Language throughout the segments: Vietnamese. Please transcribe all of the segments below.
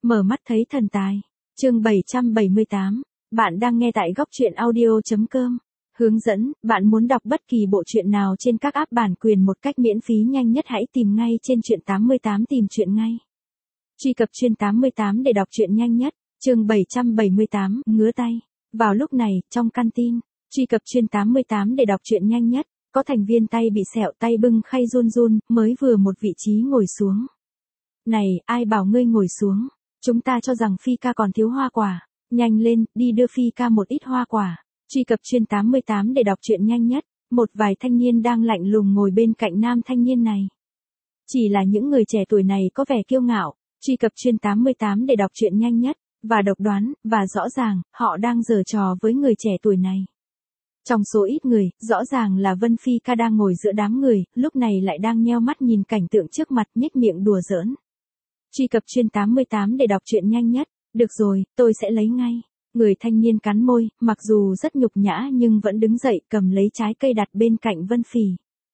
Mở mắt thấy thần tài. Chương 778. Bạn đang nghe tại góc truyện audio.com. Hướng dẫn, bạn muốn đọc bất kỳ bộ truyện nào trên các app bản quyền một cách miễn phí nhanh nhất hãy tìm ngay trên truyện 88 tìm truyện ngay. Truy cập truyện 88 để đọc truyện nhanh nhất. Chương 778, ngứa tay. Vào lúc này, trong canteen, truy cập truyện 88 để đọc truyện nhanh nhất, có thành viên tay bị sẹo tay bưng khay run run, mới vừa một vị trí ngồi xuống. Này, ai bảo ngươi ngồi xuống? Chúng ta cho rằng Phi ca còn thiếu hoa quả. Nhanh lên, đi đưa Phi ca một ít hoa quả. Truy cập truyện 88 để đọc truyện nhanh nhất. Một vài thanh niên đang lạnh lùng ngồi bên cạnh nam thanh niên này. Chỉ là những người trẻ tuổi này có vẻ kiêu ngạo. Truy cập truyện 88 để đọc truyện nhanh nhất. Và độc đoán, và rõ ràng, họ đang giở trò với người trẻ tuổi này. Trong số ít người, rõ ràng là Vân Phi ca đang ngồi giữa đám người, lúc này lại đang nheo mắt nhìn cảnh tượng trước mặt nhếch miệng đùa giỡn. Truy cập truyện 88 để đọc truyện nhanh nhất. Được rồi, tôi sẽ lấy ngay. Người thanh niên cắn môi, mặc dù rất nhục nhã nhưng vẫn đứng dậy cầm lấy trái cây đặt bên cạnh Vân Phỉ.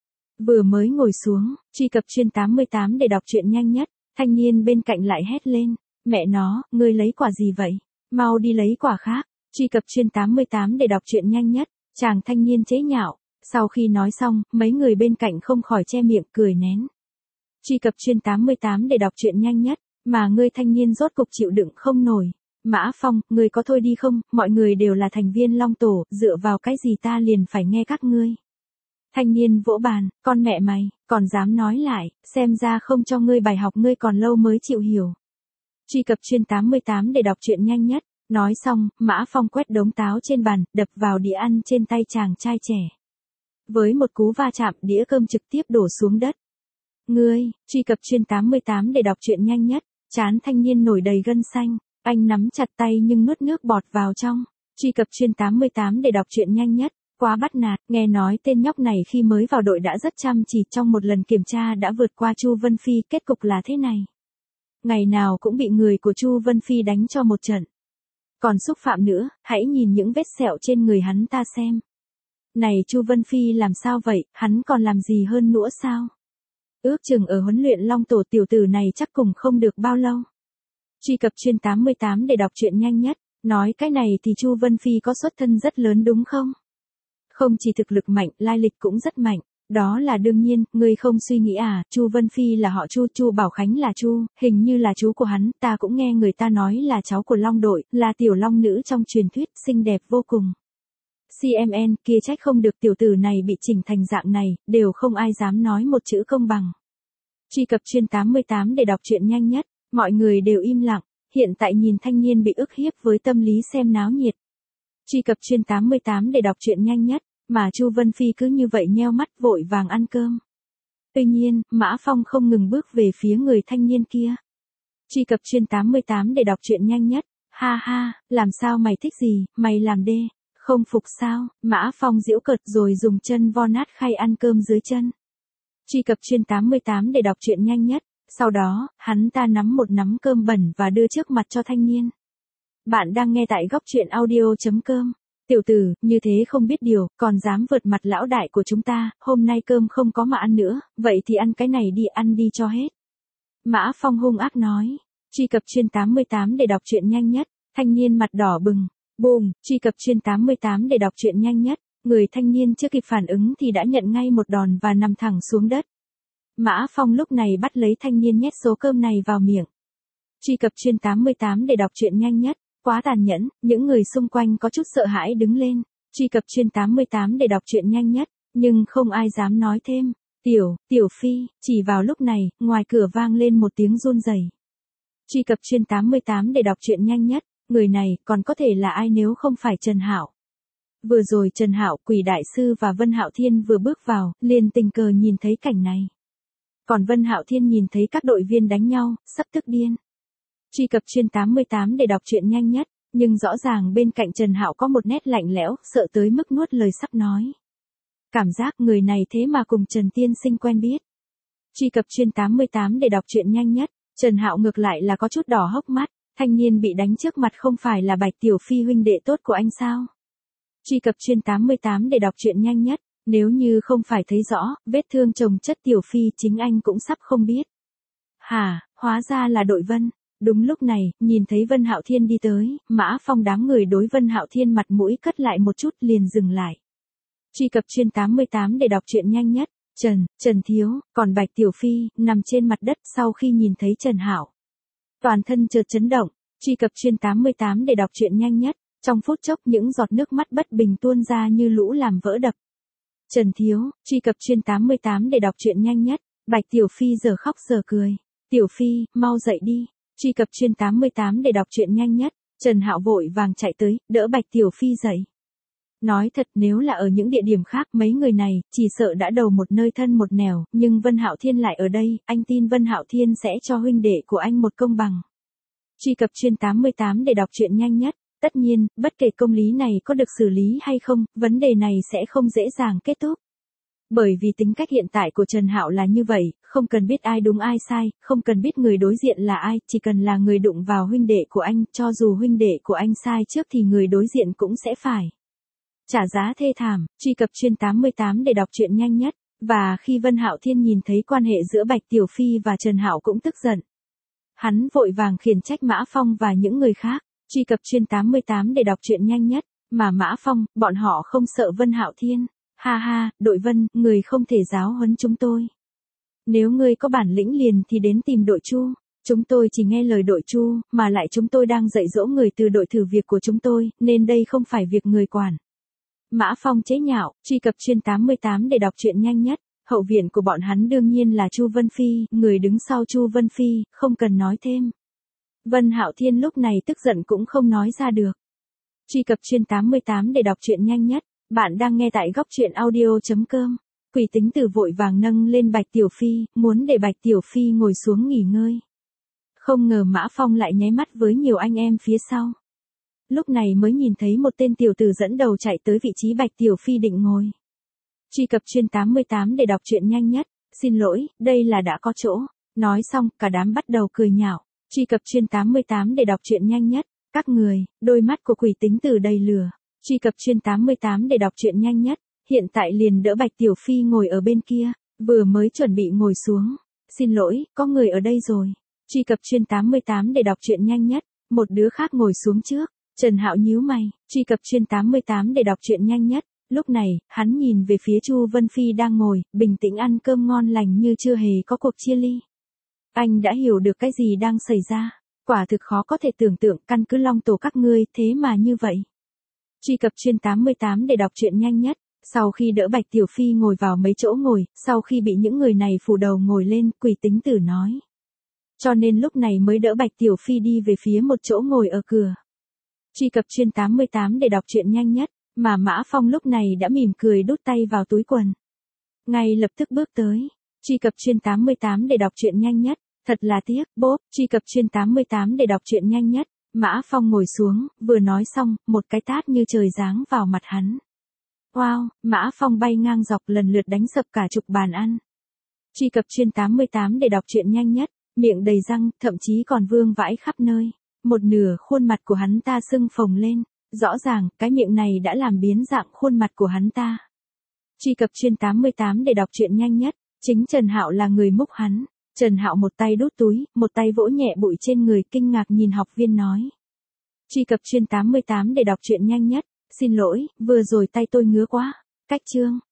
Vừa mới ngồi xuống, truy cập truyện 88 để đọc truyện nhanh nhất, thanh niên bên cạnh lại hét lên. Mẹ nó, ngươi lấy quả gì vậy? Mau đi lấy quả khác. Truy cập truyện 88 để đọc truyện nhanh nhất, chàng thanh niên chế nhạo. Sau khi nói xong, mấy người bên cạnh không khỏi che miệng cười nén. Truy cập truyện 88 để đọc truyện nhanh nhất, mà ngươi thanh niên rốt cục chịu đựng không nổi. Mã Phong, ngươi có thôi đi không, mọi người đều là thành viên Long Tổ, dựa vào cái gì ta liền phải nghe các ngươi. Thanh niên vỗ bàn, con mẹ mày, còn dám nói lại, xem ra không cho ngươi bài học ngươi còn lâu mới chịu hiểu. Truy cập truyện 88 để đọc truyện nhanh nhất, nói xong, Mã Phong quét đống táo trên bàn, đập vào đĩa ăn trên tay chàng trai trẻ. Với một cú va chạm, đĩa cơm trực tiếp đổ xuống đất. Ngươi, truy cập truyện 88 để đọc truyện nhanh nhất, trán thanh niên nổi đầy gân xanh, anh nắm chặt tay nhưng nuốt nước bọt vào trong. Truy cập truyện 88 để đọc truyện nhanh nhất, quá bắt nạt, nghe nói tên nhóc này khi mới vào đội đã rất chăm chỉ, trong một lần kiểm tra đã vượt qua Chu Vân Phi, kết cục là thế này. Ngày nào cũng bị người của Chu Vân Phi đánh cho một trận. Còn xúc phạm nữa, hãy nhìn những vết sẹo trên người hắn ta xem. Này Chu Vân Phi làm sao vậy, hắn còn làm gì hơn nữa sao? Ước chừng ở huấn luyện Long Tổ tiểu tử này chắc cùng không được bao lâu. Truy cập truyện 88 để đọc truyện nhanh nhất, nói cái này thì Chu Vân Phi có xuất thân rất lớn đúng không? Không chỉ thực lực mạnh, lai lịch cũng rất mạnh. Đó là đương nhiên, ngươi không suy nghĩ à, Chu Vân Phi là họ Chu, Chu Bảo Khánh là Chu, hình như là chú của hắn, ta cũng nghe người ta nói là cháu của Long đội, là tiểu long nữ trong truyền thuyết, xinh đẹp vô cùng. CMN, kia trách không được tiểu tử này bị chỉnh thành dạng này, đều không ai dám nói một chữ công bằng. Truy cập truyện 88 để đọc truyện nhanh nhất, mọi người đều im lặng, hiện tại nhìn thanh niên bị ức hiếp với tâm lý xem náo nhiệt. Truy cập truyện 88 để đọc truyện nhanh nhất, mà Chu Vân Phi cứ như vậy nheo mắt vội vàng ăn cơm. Tuy nhiên, Mã Phong không ngừng bước về phía người thanh niên kia. Truy cập truyện 88 để đọc truyện nhanh nhất, ha ha, làm sao mày thích gì, mày làm đê, không phục sao, Mã Phong giễu cợt rồi dùng chân vo nát khay ăn cơm dưới chân. Truy cập truyện 88 để đọc truyện nhanh nhất, sau đó, hắn ta nắm một nắm cơm bẩn và đưa trước mặt cho thanh niên. Bạn đang nghe tại góc truyện audio.com. Tiểu tử, như thế không biết điều, còn dám vượt mặt lão đại của chúng ta, hôm nay cơm không có mà ăn nữa, vậy thì ăn cái này đi, ăn đi cho hết. Mã Phong hung ác nói. Truy cập truyện 88 để đọc truyện nhanh nhất, thanh niên mặt đỏ bừng. Bùm, truy cập truyện 88 để đọc truyện nhanh nhất, người thanh niên chưa kịp phản ứng thì đã nhận ngay một đòn và nằm thẳng xuống đất. Mã Phong lúc này bắt lấy thanh niên nhét số cơm này vào miệng. Truy cập truyện 88 để đọc truyện nhanh nhất, quá tàn nhẫn, những người xung quanh có chút sợ hãi đứng lên. Truy cập truyện 88 để đọc truyện nhanh nhất, nhưng không ai dám nói thêm. Tiểu Phi, chỉ vào lúc này, ngoài cửa vang lên một tiếng run rẩy. Truy cập truyện 88 để đọc truyện nhanh nhất, người này còn có thể là ai nếu không phải Trần Hạo. Vừa rồi Trần Hạo, Quỷ Đại Sư và Vân Hạo Thiên vừa bước vào, liền tình cờ nhìn thấy cảnh này. Còn Vân Hạo Thiên nhìn thấy các đội viên đánh nhau, sắp tức điên. Truy cập truyện 88 để đọc truyện nhanh nhất, nhưng rõ ràng bên cạnh Trần Hạo có một nét lạnh lẽo, sợ tới mức nuốt lời sắp nói. Cảm giác người này thế mà cùng Trần Tiên Sinh quen biết. Truy cập truyện 88 để đọc truyện nhanh nhất, Trần Hạo ngược lại là có chút đỏ hốc mắt, thanh niên bị đánh trước mặt không phải là Bạch Tiểu Phi huynh đệ tốt của anh sao? Truy cập truyện 88 để đọc truyện nhanh nhất, nếu như không phải thấy rõ, vết thương chồng chất Tiểu Phi chính anh cũng sắp không biết. Hả, hóa ra là đội Vân. Đúng lúc này, nhìn thấy Vân Hạo Thiên đi tới, Mã Phong đám người đối Vân Hạo Thiên mặt mũi cất lại một chút liền dừng lại. Truy cập chuyên 88 để đọc truyện nhanh nhất. Trần Thiếu, còn Bạch Tiểu Phi, nằm trên mặt đất sau khi nhìn thấy Trần Hạo. Toàn thân chợt chấn động, truy cập chuyên 88 để đọc truyện nhanh nhất. Trong phút chốc những giọt nước mắt bất bình tuôn ra như lũ làm vỡ đập. Trần Thiếu, truy cập chuyên 88 để đọc truyện nhanh nhất. Bạch Tiểu Phi giờ khóc giờ cười. Tiểu Phi, mau dậy đi. Truy cập chuyên 88 để đọc truyện nhanh nhất. Trần Hạo vội vàng chạy tới, đỡ Bạch Tiểu Phi dậy. Nói thật nếu là ở những địa điểm khác mấy người này, chỉ sợ đã đầu một nơi thân một nẻo, nhưng Vân Hạo Thiên lại ở đây, anh tin Vân Hạo Thiên sẽ cho huynh đệ của anh một công bằng. Truy cập chuyên 88 để đọc truyện nhanh nhất. Tất nhiên, bất kể công lý này có được xử lý hay không, vấn đề này sẽ không dễ dàng kết thúc. Bởi vì tính cách hiện tại của Trần Hạo là như vậy, không cần biết ai đúng ai sai, không cần biết người đối diện là ai, chỉ cần là người đụng vào huynh đệ của anh, cho dù huynh đệ của anh sai trước thì người đối diện cũng sẽ phải trả giá thê thảm. Truy cập chuyên 88 để đọc truyện nhanh nhất. Và khi Vân Hạo Thiên nhìn thấy quan hệ giữa Bạch Tiểu Phi và Trần Hạo cũng tức giận. Hắn vội vàng khiển trách Mã Phong và những người khác. Truy cập chuyên 88 để đọc truyện nhanh nhất. Mà Mã Phong, bọn họ không sợ Vân Hạo Thiên. Ha ha, đội Vân, người không thể giáo huấn chúng tôi. Nếu ngươi có bản lĩnh liền thì đến tìm đội Chu. Chúng tôi chỉ nghe lời đội Chu, mà lại chúng tôi đang dạy dỗ người từ đội thử việc của chúng tôi, nên đây không phải việc người quản. Mã Phong chế nhạo, truy cập chuyên 88 để đọc truyện nhanh nhất. Hậu viện của bọn hắn đương nhiên là Chu Vân Phi, người đứng sau Chu Vân Phi, không cần nói thêm. Vân Hạo Thiên lúc này tức giận cũng không nói ra được. Truy cập chuyên 88 để đọc truyện nhanh nhất. Bạn đang nghe tại góc truyện audio.com. Quỷ Tính Tử vội vàng nâng lên Bạch Tiểu Phi, muốn để Bạch Tiểu Phi ngồi xuống nghỉ ngơi. Không ngờ Mã Phong lại nháy mắt với nhiều anh em phía sau. Lúc này mới nhìn thấy một tên tiểu tử dẫn đầu chạy tới vị trí Bạch Tiểu Phi định ngồi. Truy cập chuyên 88 để đọc truyện nhanh nhất. Xin lỗi, đây là đã có chỗ. Nói xong, cả đám bắt đầu cười nhạo. Truy cập chuyên 88 để đọc truyện nhanh nhất. Các người, đôi mắt của Quỷ Tính Tử đầy lửa. Truy cập chuyên 88 để đọc truyện nhanh nhất. Hiện tại liền đỡ Bạch Tiểu Phi ngồi ở bên kia, vừa mới chuẩn bị ngồi xuống. Xin lỗi, có người ở đây rồi. Truy cập chuyên 88 để đọc truyện nhanh nhất. Một đứa khác ngồi xuống trước. Trần Hạo nhíu mày, truy cập chuyên 88 để đọc truyện nhanh nhất. Lúc này, hắn nhìn về phía Chu Vân Phi đang ngồi, bình tĩnh ăn cơm ngon lành như chưa hề có cuộc chia ly. Anh đã hiểu được cái gì đang xảy ra. Quả thực khó có thể tưởng tượng căn cứ Long Tổ các ngươi thế mà như vậy. Truy cập chuyên 88 để đọc truyện nhanh nhất. Sau khi đỡ Bạch Tiểu Phi ngồi vào mấy chỗ ngồi, sau khi bị những người này phủ đầu ngồi lên, Quỷ Tính Tử nói. Cho nên lúc này mới đỡ Bạch Tiểu Phi đi về phía một chỗ ngồi ở cửa. Truy cập chuyên 88 để đọc truyện nhanh nhất. Mà Mã Phong lúc này đã mỉm cười đút tay vào túi quần. Ngay lập tức bước tới. Truy cập chuyên 88 để đọc truyện nhanh nhất. Thật là tiếc, bốp, truy cập chuyên 88 để đọc truyện nhanh nhất. Mã Phong ngồi xuống, vừa nói xong, một cái tát như trời giáng vào mặt hắn. Wow, Mã Phong bay ngang dọc lần lượt đánh sập cả chục bàn ăn. Truy cập chuyên 88 để đọc truyện nhanh nhất. Miệng đầy răng, thậm chí còn vương vãi khắp nơi. Một nửa khuôn mặt của hắn ta sưng phồng lên. Rõ ràng, cái miệng này đã làm biến dạng khuôn mặt của hắn ta. Truy cập chuyên 88 để đọc truyện nhanh nhất. Chính Trần Hạo là người múc hắn. Trần Hạo một tay đút túi, một tay vỗ nhẹ bụi trên người, kinh ngạc nhìn học viên nói. Truy cập chuyên 88 để đọc truyện nhanh nhất. Xin lỗi, vừa rồi tay tôi ngứa quá. Cách chương.